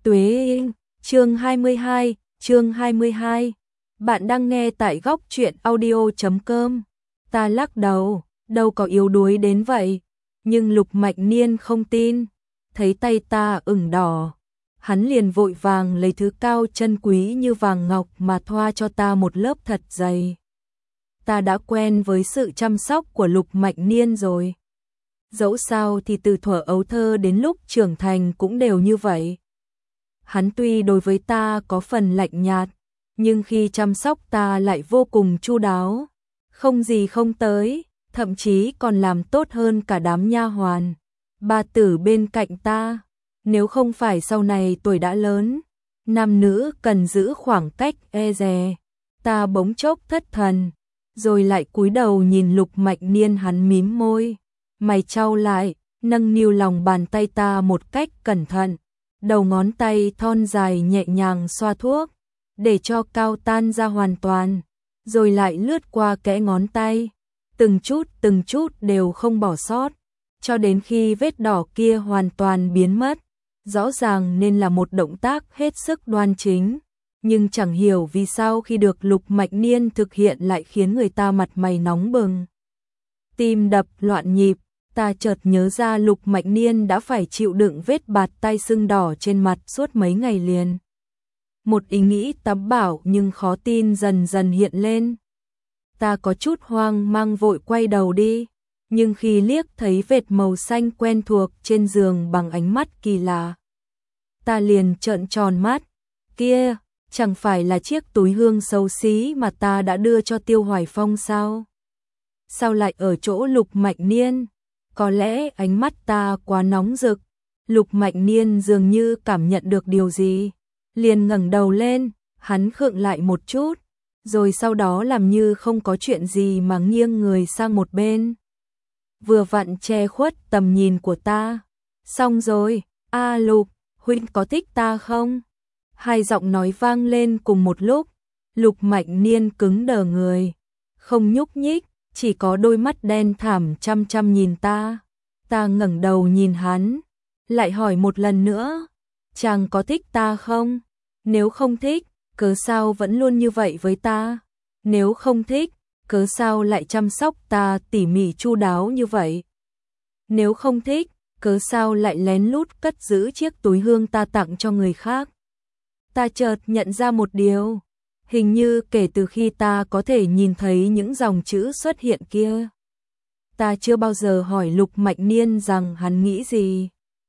Tuế, chương 22. Bạn đang nghe tại góc truyện audio.com. Ta lắc đầu, đâu có yếu đuối đến vậy. Nhưng Lục Mạch Niên không tin, thấy tay ta ửng đỏ. Hắn liền vội vàng lấy thứ cao chân quý như vàng ngọc mà thoa cho ta một lớp thật dày. Ta đã quen với sự chăm sóc của Lục Mạch Niên rồi. Dẫu sao thì từ thuở ấu thơ đến lúc trưởng thành cũng đều như vậy. Hắn tuy đối với ta có phần lạnh nhạt, nhưng khi chăm sóc ta lại vô cùng chu đáo, không gì không tới, thậm chí còn làm tốt hơn cả đám nha hoàn, bà tử bên cạnh ta. Nếu không phải sau này tuổi đã lớn, nam nữ cần giữ khoảng cách e dè, ta bỗng chốc thất thần, rồi lại cúi đầu nhìn Lục Mạch Niên. Hắn mím môi, mày chau lại, nâng niu lòng bàn tay ta một cách cẩn thận. Đầu ngón tay thon dài nhẹ nhàng xoa thuốc, để cho cao tan ra hoàn toàn, rồi lại lướt qua kẽ ngón tay, từng chút đều không bỏ sót, cho đến khi vết đỏ kia hoàn toàn biến mất. Rõ ràng nên là một động tác hết sức đoan chính, nhưng chẳng hiểu vì sao khi được Lục Mạch Niên thực hiện lại khiến người ta mặt mày nóng bừng, tim đập loạn nhịp. Ta chợt nhớ ra Lục Mạch Niên đã phải chịu đựng vết bạt tay sưng đỏ trên mặt suốt mấy ngày liền. Một ý nghĩ tắm bảo nhưng khó tin dần dần hiện lên. Ta có chút hoang mang vội quay đầu đi, nhưng khi liếc thấy vệt màu xanh quen thuộc trên giường bằng ánh mắt kỳ lạ, ta liền trợn tròn mắt. Kia, chẳng phải là chiếc túi hương xấu xí mà ta đã đưa cho Tiêu Hoài Phong sao? Sao lại ở chỗ Lục Mạch Niên? Có lẽ ánh mắt ta quá nóng rực. Lục Mạch Niên dường như cảm nhận được điều gì, liền ngẩng đầu lên. Hắn khựng lại một chút, rồi sau đó làm như không có chuyện gì mà nghiêng người sang một bên, vừa vặn che khuất tầm nhìn của ta. Xong rồi, Lục, huynh có thích ta không? Hai giọng nói vang lên cùng một lúc. Lục Mạch Niên cứng đờ người, không nhúc nhích, chỉ có đôi mắt đen thẳm chăm chăm nhìn ta. Ta ngẩng đầu nhìn hắn, lại hỏi một lần nữa, chàng có thích ta không? Nếu không thích, cớ sao vẫn luôn như vậy với ta? Nếu không thích, cớ sao lại chăm sóc ta tỉ mỉ chu đáo như vậy? Nếu không thích, cớ sao lại lén lút cất giữ chiếc túi hương ta tặng cho người khác? Ta chợt nhận ra một điều. Hình như kể từ khi ta có thể nhìn thấy những dòng chữ xuất hiện kia, ta chưa bao giờ hỏi Lục Mạch Niên rằng hắn nghĩ gì.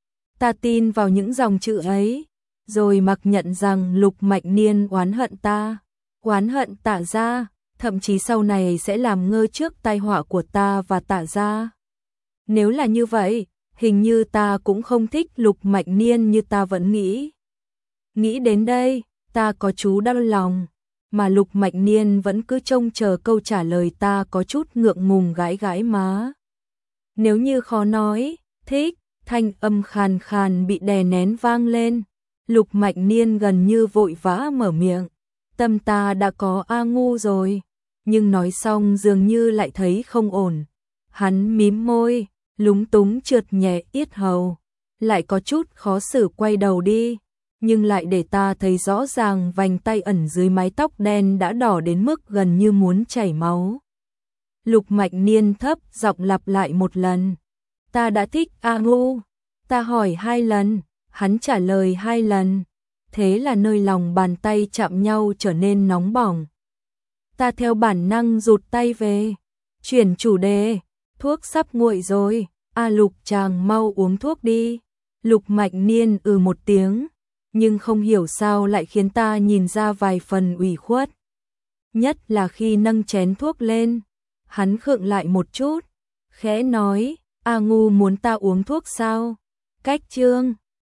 Ta tin vào những dòng chữ ấy, rồi mặc nhận rằng Lục Mạch Niên oán hận ta, oán hận Tạ gia, thậm chí sau này sẽ làm ngơ trước tai họa của ta và Tạ gia. Nếu là như vậy, hình như ta cũng không thích Lục Mạch Niên như ta vẫn nghĩ. Nghĩ đến đây, ta có chút đau lòng, mà Lục Mạch Niên vẫn cứ trông chờ câu trả lời. Ta có chút ngượng ngùng gãi gãi má. Nếu như khó nói, thích, thanh âm khàn khàn bị đè nén vang lên. Lục Mạch Niên gần như vội vã mở miệng. Tâm ta đã có ngu rồi, nhưng nói xong dường như lại thấy không ổn. Hắn mím môi, lúng túng trượt nhẹ yết hầu, lại có chút khó xử quay đầu đi, nhưng lại để ta thấy rõ ràng vành tay ẩn dưới mái tóc đen đã đỏ đến mức gần như muốn chảy máu. Lục Mạch Niên thấp giọng lặp lại một lần. Ta đã thích ngu. Ta hỏi 2 lần, hắn trả lời 2 lần. Thế là nơi lòng bàn tay chạm nhau trở nên nóng bỏng. Ta theo bản năng rụt tay về, chuyển chủ đề. Thuốc sắp nguội rồi, Lục chàng mau uống thuốc đi. Lục Mạch Niên một tiếng, nhưng không hiểu sao lại khiến ta nhìn ra vài phần ủy khuất. Nhất là khi nâng chén thuốc lên, hắn khựng lại một chút, khẽ nói, ngu muốn ta uống thuốc sao? Cách chương